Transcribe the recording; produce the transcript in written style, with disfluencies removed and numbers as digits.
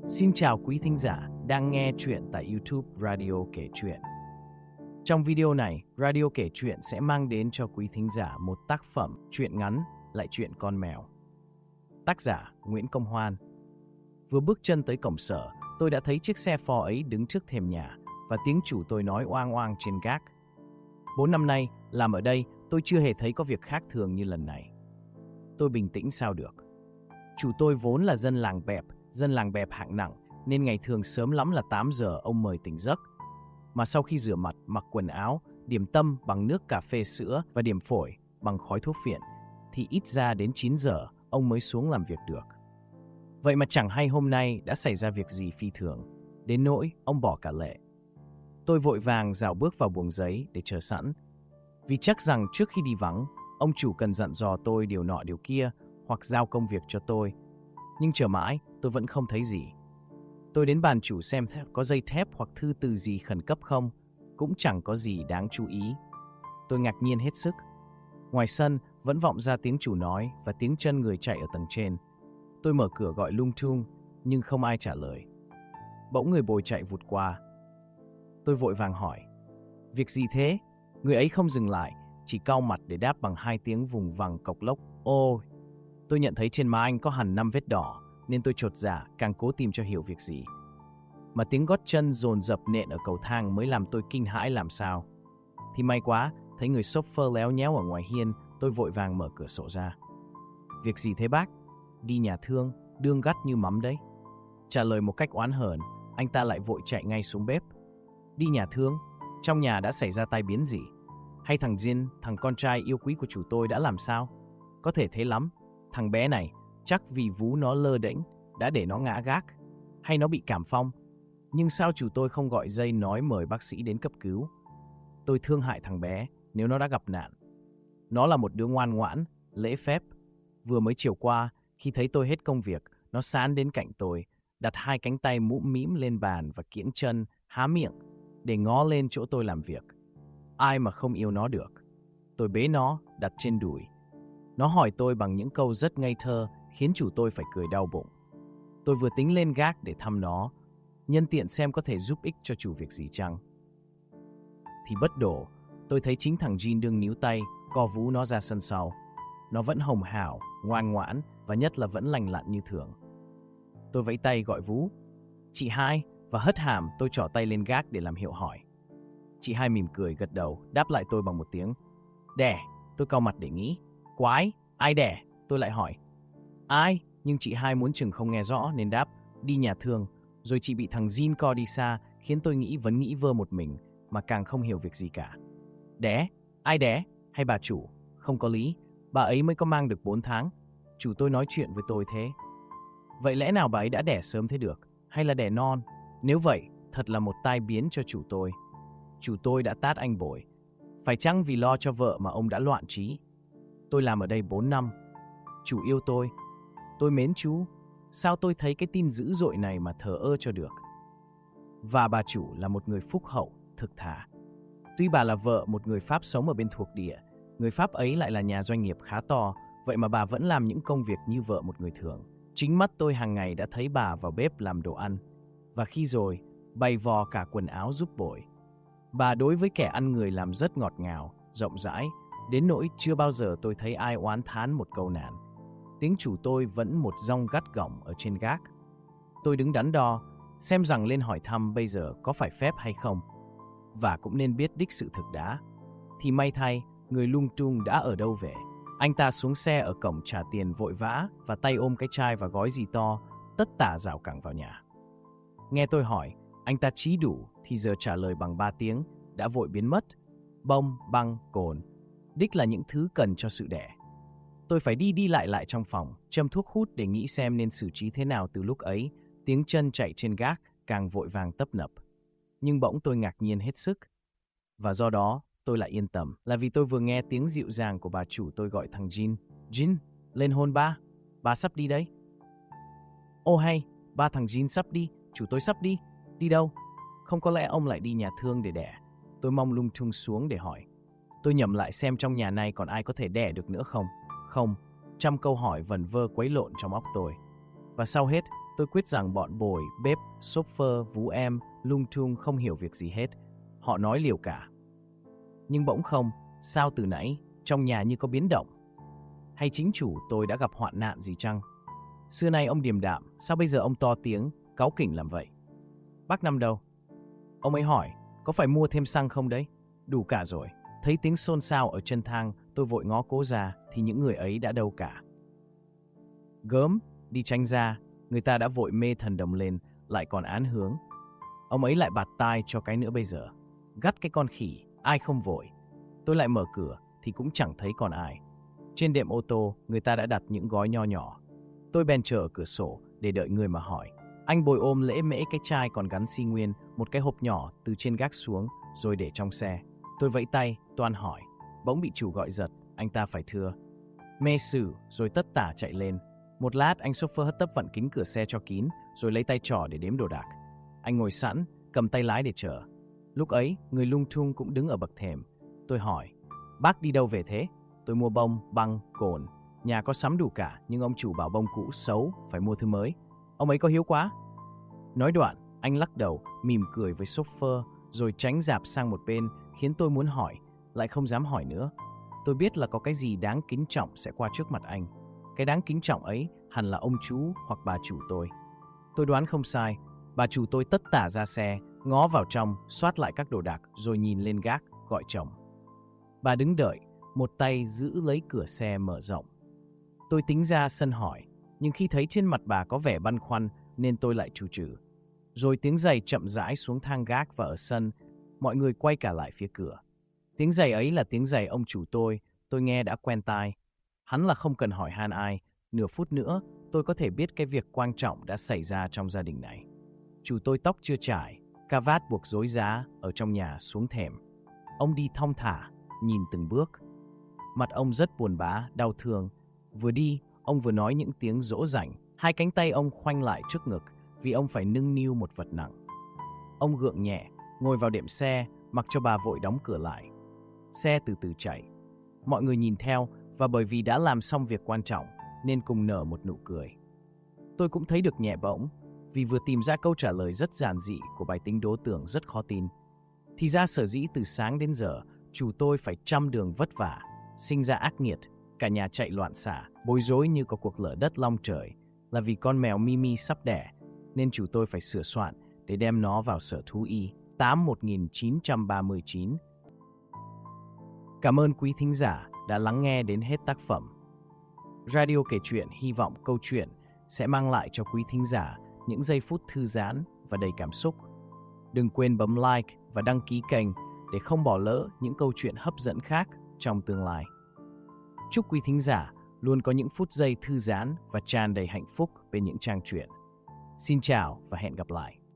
Xin chào quý thính giả đang nghe chuyện tại YouTube Radio Kể Chuyện. Trong video này, Radio Kể Chuyện sẽ mang đến cho quý thính giả một tác phẩm truyện ngắn lại chuyện con mèo. Tác giả Nguyễn Công Hoan. Vừa bước chân tới cổng sở, tôi đã thấy chiếc xe Ford ấy đứng trước thềm nhà và tiếng chủ tôi nói oang oang trên gác. 4 năm nay, làm ở đây, tôi chưa hề thấy có việc khác thường như lần này. Tôi bình tĩnh sao được. Chủ tôi vốn là dân làng bẹp hạng nặng, nên ngày thường sớm lắm là 8 giờ ông mời tỉnh giấc. Mà sau khi rửa mặt, mặc quần áo, điểm tâm bằng nước cà phê sữa và điểm phổi bằng khói thuốc phiện, thì ít ra đến 9 giờ ông mới xuống làm việc được. Vậy mà chẳng hay hôm nay đã xảy ra việc gì phi thường, đến nỗi ông bỏ cả lệ. Tôi vội vàng rảo bước vào buồng giấy để chờ sẵn, vì chắc rằng trước khi đi vắng, ông chủ cần dặn dò tôi điều nọ điều kia hoặc giao công việc cho tôi. Nhưng chờ mãi, tôi vẫn không thấy gì. Tôi đến bàn chủ xem có dây thép hoặc thư từ gì khẩn cấp không, cũng chẳng có gì đáng chú ý. Tôi ngạc nhiên hết sức. Ngoài sân vẫn vọng ra tiếng chủ nói và tiếng chân người chạy ở tầng trên. Tôi mở cửa gọi lung tung, nhưng không ai trả lời. Bỗng người bồi chạy vụt qua. Tôi vội vàng hỏi, việc gì thế? Người ấy không dừng lại, chỉ cau mặt để đáp bằng 2 tiếng vùng vằng cộc lốc. Ôi! Tôi nhận thấy trên má anh có hẳn 5 vết đỏ, nên tôi chột dạ, càng cố tìm cho hiểu việc gì. Mà tiếng gót chân dồn dập nện ở cầu thang mới làm tôi kinh hãi làm sao. Thì may quá, thấy người chauffeur léo nhéo ở ngoài hiên, tôi vội vàng mở cửa sổ ra. Việc gì thế bác? Đi nhà thương, đương gắt như mắm đấy. Trả lời một cách oán hờn, anh ta lại vội chạy ngay xuống bếp. Đi nhà thương? Trong nhà đã xảy ra tai biến gì? Hay thằng Jin, thằng con trai yêu quý của chủ tôi đã làm sao? Có thể thế lắm. Thằng bé này, chắc vì vú nó lơ đễnh, đã để nó ngã gác. Hay nó bị cảm phong. Nhưng sao chủ tôi không gọi dây nói mời bác sĩ đến cấp cứu? Tôi thương hại thằng bé nếu nó đã gặp nạn. Nó là một đứa ngoan ngoãn, lễ phép. Vừa mới chiều qua, khi thấy tôi hết công việc, nó sán đến cạnh tôi, đặt 2 cánh tay mũm mĩm lên bàn và kiễng chân, há miệng, để ngó lên chỗ tôi làm việc. Ai mà không yêu nó được. Tôi bế nó, đặt trên đùi. Nó hỏi tôi bằng những câu rất ngây thơ, khiến chủ tôi phải cười đau bụng. Tôi vừa tính lên gác để thăm nó, nhân tiện xem có thể giúp ích cho chủ việc gì chăng. Thì bất đổ, tôi thấy chính thằng Jin đương níu tay, co vú nó ra sân sau. Nó vẫn hồng hào, ngoan ngoãn và nhất là vẫn lành lặn như thường. Tôi vẫy tay gọi vú. Chị Hai, và hất hàm tôi trỏ tay lên gác để làm hiệu hỏi. Chị Hai mỉm cười gật đầu, đáp lại tôi bằng một tiếng. Đẻ, tôi cau mặt để nghĩ. Quái, ai đẻ? Tôi lại hỏi. Ai? Nhưng chị Hai muốn chừng không nghe rõ nên đáp. Đi nhà thương. Rồi chị bị thằng Jin co đi xa, khiến tôi nghĩ vơ một mình, mà càng không hiểu việc gì cả. Đẻ? Ai đẻ? Hay bà chủ? Không có lý. Bà ấy mới có mang được 4 tháng. Chủ tôi nói chuyện với tôi thế. Vậy lẽ nào bà ấy đã đẻ sớm thế được? Hay là đẻ non? Nếu vậy, thật là một tai biến cho chủ tôi. Chủ tôi đã tát anh bội. Phải chăng vì lo cho vợ mà ông đã loạn trí? Tôi làm ở đây 4 năm. Chủ yêu tôi mến chú. Sao tôi thấy cái tin dữ dội này mà thờ ơ cho được? Và bà chủ là một người phúc hậu, thực thà. Tuy bà là vợ một người Pháp sống ở bên thuộc địa, người Pháp ấy lại là nhà doanh nghiệp khá to, vậy mà bà vẫn làm những công việc như vợ một người thường. Chính mắt tôi hàng ngày đã thấy bà vào bếp làm đồ ăn, và khi rồi, bày vò cả quần áo giúp bội. Bà đối với kẻ ăn người làm rất ngọt ngào, rộng rãi, đến nỗi chưa bao giờ tôi thấy ai oán thán một câu nản. Tiếng chủ tôi vẫn một dong gắt gỏng ở trên gác. Tôi đứng đắn đo, xem rằng lên hỏi thăm bây giờ có phải phép hay không, và cũng nên biết đích sự thực đã. Thì may thay, người lung tung đã ở đâu về. Anh ta xuống xe ở cổng trả tiền vội vã và tay ôm cái chai và gói gì to, tất tả rảo cẳng vào nhà. Nghe tôi hỏi, anh ta trí đủ thì giờ trả lời bằng 3 tiếng, đã vội biến mất. Bông, băng, cồn, đích là những thứ cần cho sự đẻ. Tôi phải đi lại trong phòng, châm thuốc hút để nghĩ xem nên xử trí thế nào từ lúc ấy. Tiếng chân chạy trên gác càng vội vàng tấp nập. Nhưng bỗng tôi ngạc nhiên hết sức. Và do đó, tôi lại yên tâm, là vì tôi vừa nghe tiếng dịu dàng của bà chủ tôi gọi thằng Jin. Jin, lên hôn ba. Ba sắp đi đấy. Ô hay, ba thằng Jin sắp đi, chủ tôi sắp đi. Đi đâu? Không có lẽ ông lại đi nhà thương để đẻ. Tôi mong lung tung xuống để hỏi. Tôi nhẩm lại xem trong nhà này còn ai có thể đẻ được nữa không. Không, trăm câu hỏi vẩn vơ quấy lộn trong óc tôi. Và sau hết, Tôi quyết rằng bọn bồi, bếp, chauffeur, vú em, lung tung không hiểu việc gì hết. Họ nói liều cả. Nhưng bỗng không, sao từ nãy, trong nhà như có biến động. Hay chính chủ tôi đã gặp hoạn nạn gì chăng? Xưa nay ông điềm đạm, sao bây giờ ông to tiếng, cáu kỉnh làm vậy? Bác Năm đâu? Ông ấy hỏi, có phải mua thêm xăng không đấy? Đủ cả rồi. Thấy tiếng xôn xao ở chân thang, tôi vội ngó cố ra thì những người ấy đã đâu cả. Gớm, đi tránh ra, người ta đã vội mê thần đồng lên, lại còn án hướng. Ông ấy lại bạt tai cho cái nữa bây giờ. Gắt cái con khỉ, ai không vội. Tôi lại mở cửa thì cũng chẳng thấy còn ai. Trên đệm ô tô, người ta đã đặt những gói nho nhỏ. Tôi bèn chờ ở cửa sổ để đợi người mà hỏi. Anh Bồi ôm lễ mễ cái chai còn gắn xi nguyên, một cái hộp nhỏ từ trên gác xuống, rồi để trong xe. Tôi vẫy tay, toan hỏi. Bỗng bị chủ gọi giật, anh ta phải thưa. Mê sử, rồi tất tả chạy lên. Một lát anh chauffeur hất tấp vặn kính cửa xe cho kín, rồi lấy tay trỏ để đếm đồ đạc. Anh ngồi sẵn, cầm tay lái để chờ. Lúc ấy, người lung tung cũng đứng ở bậc thềm. Tôi hỏi, bác đi đâu về thế? Tôi mua bông, băng, cồn. Nhà có sắm đủ cả, nhưng ông chủ bảo bông cũ xấu, phải mua thứ mới. Ông ấy có hiếu quá. Nói đoạn, anh lắc đầu, mỉm cười với chauffeur, rồi tránh dạp sang một bên, khiến tôi muốn hỏi, lại không dám hỏi nữa. Tôi biết là có cái gì đáng kính trọng sẽ qua trước mặt anh. Cái đáng kính trọng ấy hẳn là ông chú hoặc bà chủ tôi. Tôi đoán không sai, bà chủ tôi tất tả ra xe, ngó vào trong, soát lại các đồ đạc, rồi nhìn lên gác, gọi chồng. Bà đứng đợi, một tay giữ lấy cửa xe mở rộng. Tôi tính ra sân hỏi, nhưng khi thấy trên mặt bà có vẻ băn khoăn nên tôi lại trù trừ. Rồi tiếng giày chậm rãi xuống thang gác và ở sân, mọi người quay cả lại phía cửa. Tiếng giày ấy là tiếng giày ông chủ tôi nghe đã quen tai. Hắn là không cần hỏi han ai, nửa phút nữa tôi có thể biết cái việc quan trọng đã xảy ra trong gia đình này. Chủ tôi tóc chưa trải, cà vạt buộc rối rá ở trong nhà xuống thềm. Ông đi thong thả, nhìn từng bước. Mặt ông rất buồn bã, đau thương. Vừa đi, ông vừa nói những tiếng dỗ dành. Hai cánh tay ông khoanh lại trước ngực vì ông phải nâng niu một vật nặng. Ông gượng nhẹ, ngồi vào đệm xe, mặc cho bà vội đóng cửa lại. Xe từ từ chạy. Mọi người nhìn theo và bởi vì đã làm xong việc quan trọng nên cùng nở một nụ cười. Tôi cũng thấy được nhẹ bỗng vì vừa tìm ra câu trả lời rất giản dị của bài tính đố tưởng rất khó tin. Thì ra sở dĩ từ sáng đến giờ chủ tôi phải trăm đường vất vả, sinh ra ác nghiệt, cả nhà chạy loạn xạ, bối rối như có cuộc lở đất long trời, là vì con mèo Mimi sắp đẻ, nên chủ tôi phải sửa soạn để đem nó vào sở thú y 1939. Cảm ơn quý thính giả đã lắng nghe đến hết tác phẩm. Radio Kể Chuyện hy vọng câu chuyện sẽ mang lại cho quý thính giả những giây phút thư giãn và đầy cảm xúc. Đừng quên bấm like và đăng ký kênh để không bỏ lỡ những câu chuyện hấp dẫn khác trong tương lai. Chúc quý thính giả luôn có những phút giây thư giãn và tràn đầy hạnh phúc bên những trang truyện. Xin chào và hẹn gặp lại.